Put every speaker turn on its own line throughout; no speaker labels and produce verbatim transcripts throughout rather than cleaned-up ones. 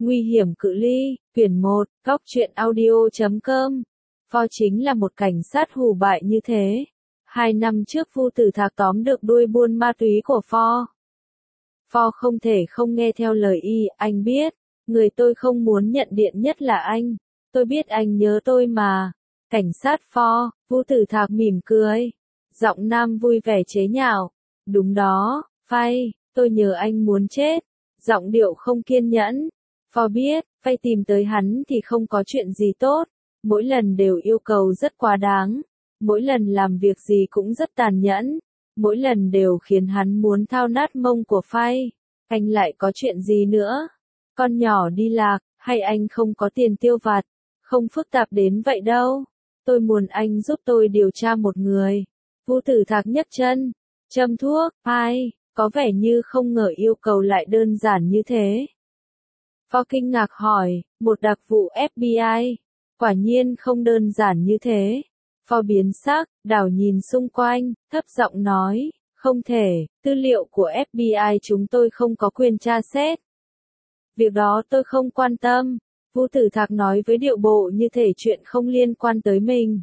Nguy hiểm cự ly, quyển một, góc truyện audio chấm com. Pho chính là một cảnh sát hù bại như thế. Hai năm trước Vu Tử Thạc tóm được đuôi buôn ma túy của Pho. Pho không thể không nghe theo lời y, anh biết, người tôi không muốn nhận điện nhất là anh. Tôi biết anh nhớ tôi mà. Cảnh sát Pho, Vu Tử Thạc mỉm cười. Giọng nam vui vẻ chế nhạo. Đúng đó, Phay, tôi nhớ anh muốn chết. Giọng điệu không kiên nhẫn. Pho biết, Phay tìm tới hắn thì không có chuyện gì tốt. Mỗi lần đều yêu cầu rất quá đáng. Mỗi lần làm việc gì cũng rất tàn nhẫn. Mỗi lần đều khiến hắn muốn thao nát mông của Phay. Anh lại có chuyện gì nữa? Con nhỏ đi lạc, hay anh không có tiền tiêu vặt? Không phức tạp đến vậy đâu. Tôi muốn anh giúp tôi điều tra một người. Vu Tử Thạc nhấc chân. Châm thuốc, Phay, có vẻ như không ngờ yêu cầu lại đơn giản như thế. Pho kinh ngạc hỏi, một đặc vụ ép bê i, quả nhiên không đơn giản như thế. Pho biến sắc, đảo nhìn xung quanh, thấp giọng nói, không thể, tư liệu của ép bê i chúng tôi không có quyền tra xét. Việc đó tôi không quan tâm, Vu Tử Thạc nói với điệu bộ như thể chuyện không liên quan tới mình.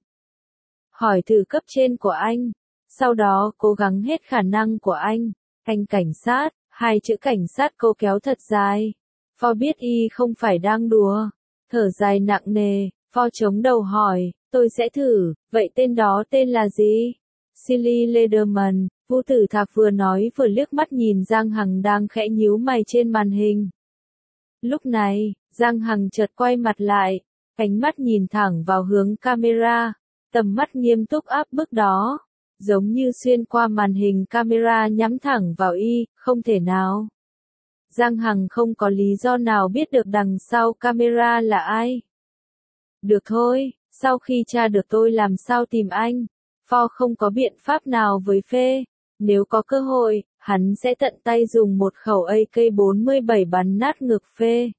Hỏi thử cấp trên của anh, sau đó cố gắng hết khả năng của anh. Anh cảnh sát, hai chữ cảnh sát cô kéo thật dài. Pho biết y không phải đang đùa. Thở dài nặng nề, Pho chống đầu hỏi, tôi sẽ thử, vậy tên đó tên là gì? Silly Lederman, Vu Tử Thạc vừa nói vừa liếc mắt nhìn Giang Hằng đang khẽ nhíu mày trên màn hình. Lúc này, Giang Hằng chợt quay mặt lại, ánh mắt nhìn thẳng vào hướng camera, tầm mắt nghiêm túc áp bức đó, giống như xuyên qua màn hình camera nhắm thẳng vào y, không thể nào. Giang Hằng không có lý do nào biết được đằng sau camera là ai. Được thôi, sau khi tra được tôi làm sao tìm anh. Pho không có biện pháp nào với Phê. Nếu có cơ hội, hắn sẽ tận tay dùng một khẩu A K bốn mươi bảy bắn nát ngực Phê.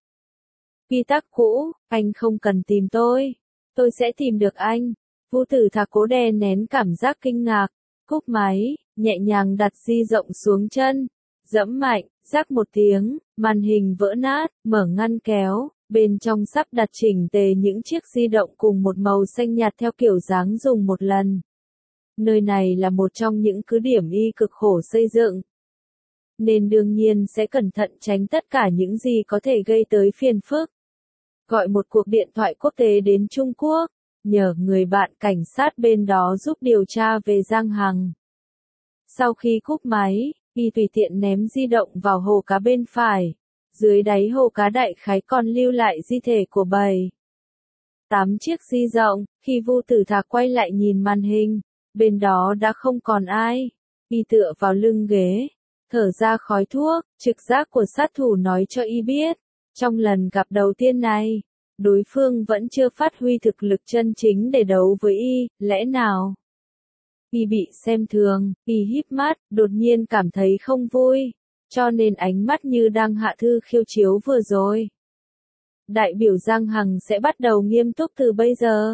Quy tắc cũ, anh không cần tìm tôi. Tôi sẽ tìm được anh. Vu Tử Thạc cố đè nén cảm giác kinh ngạc. Cúp máy, nhẹ nhàng đặt di rộng xuống chân. Dẫm mạnh, rắc một tiếng, màn hình vỡ nát, mở ngăn kéo, bên trong sắp đặt chỉnh tề những chiếc di động cùng một màu xanh nhạt theo kiểu dáng dùng một lần. Nơi này là một trong những cứ điểm y cực khổ xây dựng. Nên đương nhiên sẽ cẩn thận tránh tất cả những gì có thể gây tới phiền phức. Gọi một cuộc điện thoại quốc tế đến Trung Quốc, nhờ người bạn cảnh sát bên đó giúp điều tra về Giang Hằng. Sau khi cúp máy, y tùy tiện ném di động vào hồ cá bên phải. Dưới đáy hồ cá đại khái còn lưu lại di thể của bảy. Tám chiếc di rộng, khi Vu Tử Thạc quay lại nhìn màn hình, bên đó đã không còn ai. Y tựa vào lưng ghế, thở ra khói thuốc, trực giác của sát thủ nói cho y biết. Trong lần gặp đầu tiên này, đối phương vẫn chưa phát huy thực lực chân chính để đấu với y, lẽ nào? Y bị xem thường, y híp mắt, đột nhiên cảm thấy không vui, cho nên ánh mắt như đang hạ thư khiêu chiếu vừa rồi. Đại biểu Giang Hằng sẽ bắt đầu nghiêm túc từ bây giờ.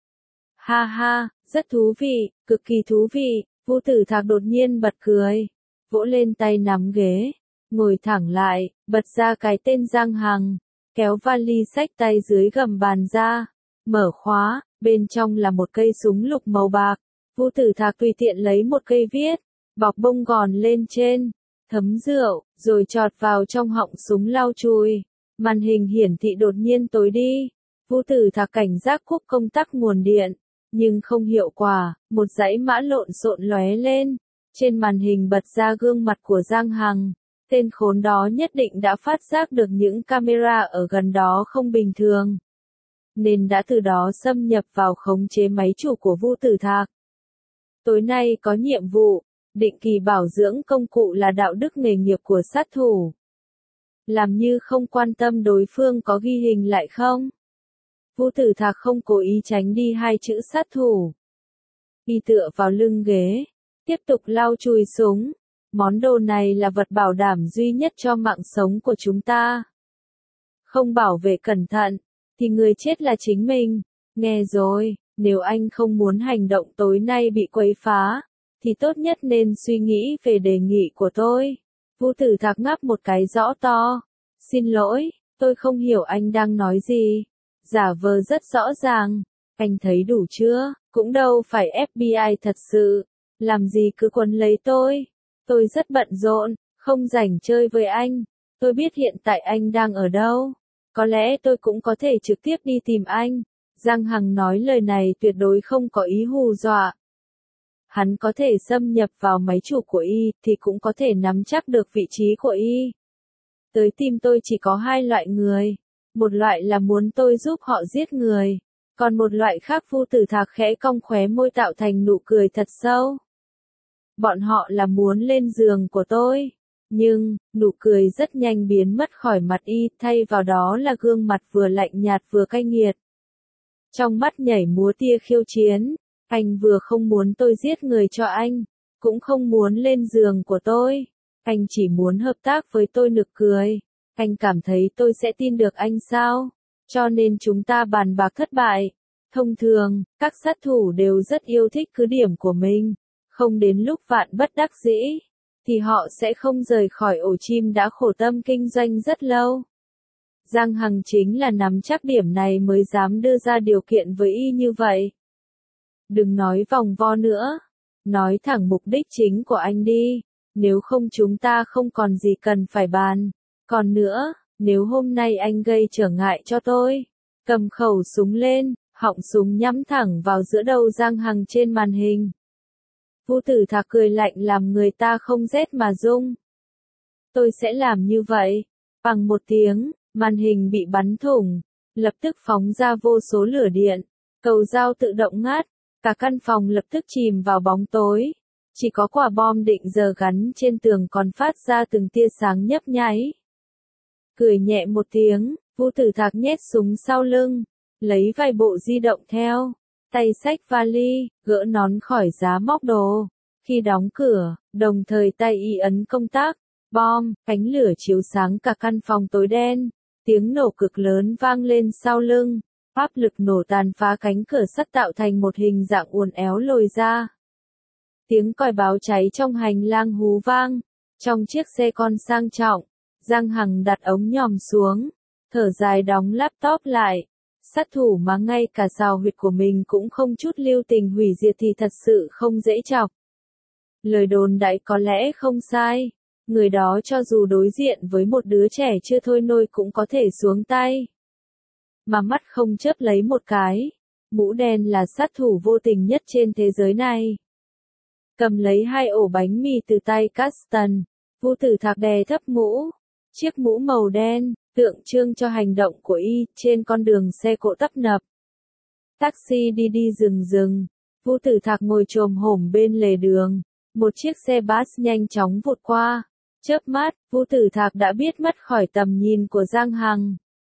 Ha ha, rất thú vị, cực kỳ thú vị, Vu Tử Thạc đột nhiên bật cười, vỗ lên tay nắm ghế, ngồi thẳng lại, bật ra cái tên Giang Hằng, kéo vali xách tay dưới gầm bàn ra, mở khóa, bên trong là một cây súng lục màu bạc. Vu Tử Thạc tùy tiện lấy một cây viết, bọc bông gòn lên trên, thấm rượu, rồi chọt vào trong họng súng lau chùi. Màn hình hiển thị đột nhiên tối đi. Vu Tử Thạc cảnh giác cúp công tắc nguồn điện, nhưng không hiệu quả, một dãy mã lộn xộn lóe lên. Trên màn hình bật ra gương mặt của Giang Hằng. Tên khốn đó nhất định đã phát giác được những camera ở gần đó không bình thường, nên đã từ đó xâm nhập vào khống chế máy chủ của Vu Tử Thạc. Tối nay có nhiệm vụ, định kỳ bảo dưỡng công cụ là đạo đức nghề nghiệp của sát thủ. Làm như không quan tâm đối phương có ghi hình lại không? Vu Tử Thạc không cố ý tránh đi hai chữ sát thủ. Y tựa vào lưng ghế, tiếp tục lau chùi súng. Món đồ này là vật bảo đảm duy nhất cho mạng sống của chúng ta. Không bảo vệ cẩn thận, thì người chết là chính mình. Nghe rồi, nếu anh không muốn hành động tối nay bị quấy phá, thì tốt nhất nên suy nghĩ về đề nghị của tôi. Vu Tử Thạc ngáp một cái rõ to. Xin lỗi, Tôi không hiểu anh đang nói gì. Giả vờ rất rõ ràng. Anh thấy đủ chưa? Cũng đâu phải ép bi ai thật sự. Làm gì cứ quấn lấy tôi. Tôi rất bận rộn, không rảnh chơi với anh. Tôi biết hiện tại anh đang ở đâu. Có lẽ tôi cũng có thể trực tiếp đi tìm anh. Giang Hằng nói lời này tuyệt đối không có ý hù dọa. Hắn có thể xâm nhập vào máy chủ của y, thì cũng có thể nắm chắc được vị trí của y. Tới tìm tôi chỉ có hai loại người. Một loại là muốn tôi giúp họ giết người. Còn một loại khác Vu Tử Thạc khẽ cong khóe môi tạo thành nụ cười thật sâu. Bọn họ là muốn lên giường của tôi. Nhưng, nụ cười rất nhanh biến mất khỏi mặt y, thay vào đó là gương mặt vừa lạnh nhạt vừa cay nghiệt. Trong mắt nhảy múa tia khiêu chiến, anh vừa không muốn tôi giết người cho anh, cũng không muốn lên giường của tôi. Anh chỉ muốn hợp tác với tôi. Nực cười. Anh cảm thấy tôi sẽ tin được anh sao? Cho nên chúng ta bàn bạc thất bại. Thông thường, các sát thủ đều rất yêu thích cứ điểm của mình. Không đến lúc vạn bất đắc dĩ, thì họ sẽ không rời khỏi ổ chim đã khổ tâm kinh doanh rất lâu. Giang Hằng chính là nắm chắc điểm này mới dám đưa ra điều kiện với y như vậy. Đừng nói vòng vo nữa. Nói thẳng mục đích chính của anh đi. Nếu không chúng ta không còn gì cần phải bàn. Còn nữa, nếu hôm nay anh gây trở ngại cho tôi, cầm khẩu súng lên, họng súng nhắm thẳng vào giữa đầu Giang Hằng trên màn hình. Vu Tử Thạc cười lạnh làm người ta không rét mà run. Tôi sẽ làm như vậy. Bằng một tiếng, màn hình bị bắn thủng, lập tức phóng ra vô số lửa điện, cầu dao tự động ngắt, cả căn phòng lập tức chìm vào bóng tối. Chỉ có quả bom định giờ gắn trên tường còn phát ra từng tia sáng nhấp nháy. Cười nhẹ một tiếng, Vu Tử Thạc nhét súng sau lưng, lấy vài bộ di động theo, tay xách vali, gỡ nón khỏi giá móc đồ. Khi đóng cửa, đồng thời tay y ấn công tắc, bom, ánh lửa chiếu sáng cả căn phòng tối đen, tiếng nổ cực lớn vang lên sau lưng, áp lực nổ tàn phá cánh cửa sắt tạo thành một hình dạng uốn éo lồi ra. Tiếng còi báo cháy trong hành lang hú vang, trong chiếc xe con sang trọng, Giang Hằng đặt ống nhòm xuống, thở dài đóng laptop lại. Sát thủ mà ngay cả xào huyệt của mình cũng không chút lưu tình hủy diệt thì thật sự không dễ chọc. Lời đồn đại có lẽ không sai, người đó cho dù đối diện với một đứa trẻ chưa thôi nôi cũng có thể xuống tay. Mà mắt không chớp lấy một cái, mũ đen là sát thủ vô tình nhất trên thế giới này. Cầm lấy hai ổ bánh mì từ tay Caston, Vu Tử Thạc đè thấp mũ, chiếc mũ màu đen, tượng trưng cho hành động của y trên con đường xe cộ tấp nập. Taxi đi đi dừng dừng, Vu Tử Thạc ngồi chồm hổm bên lề đường, một chiếc xe bus nhanh chóng vụt qua. Chớp mắt, Vu Tử Thạc đã biết mất khỏi tầm nhìn của Giang Hằng.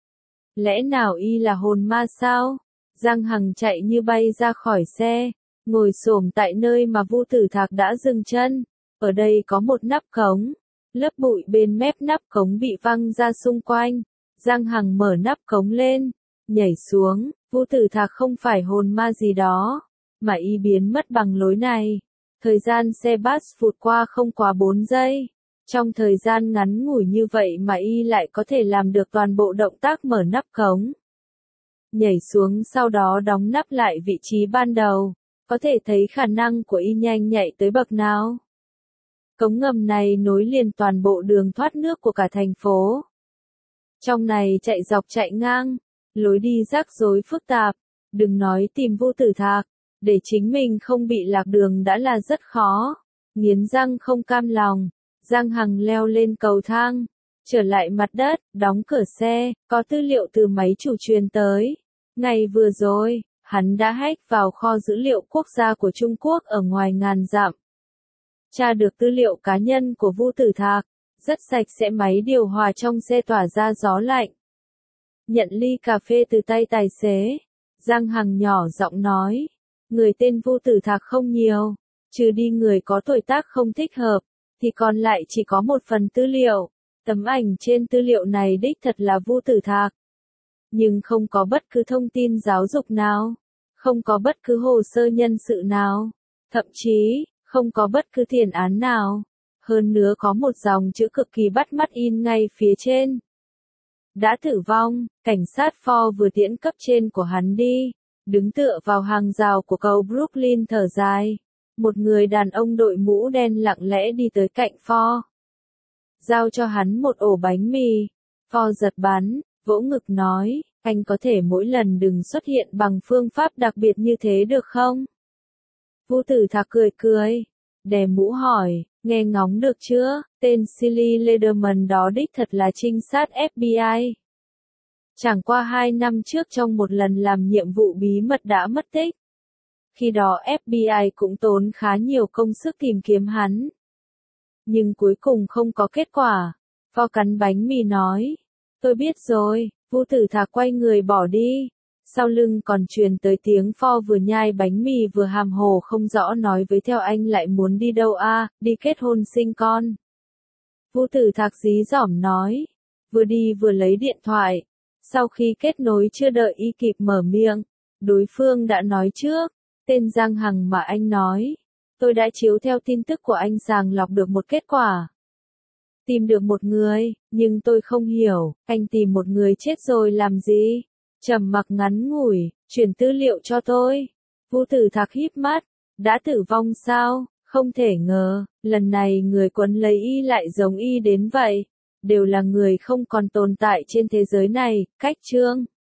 Lẽ nào y là hồn ma sao? Giang Hằng chạy như bay ra khỏi xe, ngồi xổm tại nơi mà Vu Tử Thạc đã dừng chân. Ở đây có một nắp cống. Lớp bụi bên mép nắp cống bị văng ra xung quanh. Giang Hằng mở nắp cống lên, nhảy xuống. Vu Tử Thạc không phải hồn ma gì đó, mà y biến mất bằng lối này. Thời gian xe bus vụt qua không quá bốn giây. Trong thời gian ngắn ngủi như vậy mà y lại có thể làm được toàn bộ động tác mở nắp cống. Nhảy xuống sau đó đóng nắp lại vị trí ban đầu. Có thể thấy khả năng của y nhanh nhạy tới bậc nào. Cống ngầm này nối liền toàn bộ đường thoát nước của cả thành phố. Trong này chạy dọc chạy ngang, lối đi rắc rối phức tạp, đừng nói tìm Vu Tử Thạc, để chính mình không bị lạc đường đã là rất khó. Nghiến răng không cam lòng, Giang Hằng leo lên cầu thang, trở lại mặt đất, đóng cửa xe, có tư liệu từ máy chủ truyền tới. Ngày vừa rồi, hắn đã hack vào kho dữ liệu quốc gia của Trung Quốc ở ngoài ngàn dặm. Tra được tư liệu cá nhân của Vu Tử Thạc, rất sạch sẽ máy điều hòa trong xe tỏa ra gió lạnh. Nhận ly cà phê từ tay tài xế, Giang Hằng nhỏ giọng nói, người tên Vu Tử Thạc không nhiều, trừ đi người có tuổi tác không thích hợp, thì còn lại chỉ có một phần tư liệu. Tấm ảnh trên tư liệu này đích thật là Vu Tử Thạc. Nhưng không có bất cứ thông tin giáo dục nào, không có bất cứ hồ sơ nhân sự nào, thậm chí, không có bất cứ tiền án nào. Hơn nữa có một dòng chữ cực kỳ bắt mắt in ngay phía trên. Đã tử vong, cảnh sát Ford vừa tiễn cấp trên của hắn đi, đứng tựa vào hàng rào của cầu Brooklyn thở dài. Một người đàn ông đội mũ đen lặng lẽ đi tới cạnh Ford. Giao cho hắn một ổ bánh mì. Ford giật bắn, vỗ ngực nói, anh có thể mỗi lần đừng xuất hiện bằng phương pháp đặc biệt như thế được không? Vu Tử Thạc cười cười, đè mũ hỏi, nghe ngóng được chưa, tên Silly Lederman đó đích thật là trinh sát ép bê i. Chẳng qua hai năm trước trong một lần làm nhiệm vụ bí mật đã mất tích. Khi đó ép bê i cũng tốn khá nhiều công sức tìm kiếm hắn. Nhưng cuối cùng không có kết quả. Vo cắn bánh mì nói, tôi biết rồi. Vu Tử Thạc quay người bỏ đi. Sau lưng còn truyền tới tiếng Ford vừa nhai bánh mì vừa hàm hồ không rõ nói với theo anh lại muốn đi đâu a, à, đi kết hôn sinh con. Vu Tử Thạc dí dỏm nói, vừa đi vừa lấy điện thoại. Sau khi kết nối chưa đợi y kịp mở miệng, đối phương đã nói trước, tên Giang Hằng mà anh nói. Tôi đã chiếu theo tin tức của anh sàng lọc được một kết quả. Tìm được một người, nhưng tôi không hiểu, anh tìm một người chết rồi làm gì? Trầm mặc ngắn ngủi, chuyển tư liệu cho tôi. Vu Tử Thạc híp mắt, đã tử vong sao? Không thể ngờ, lần này người quấn lấy y lại giống y đến vậy. Đều là người không còn tồn tại trên thế giới này, cách chương.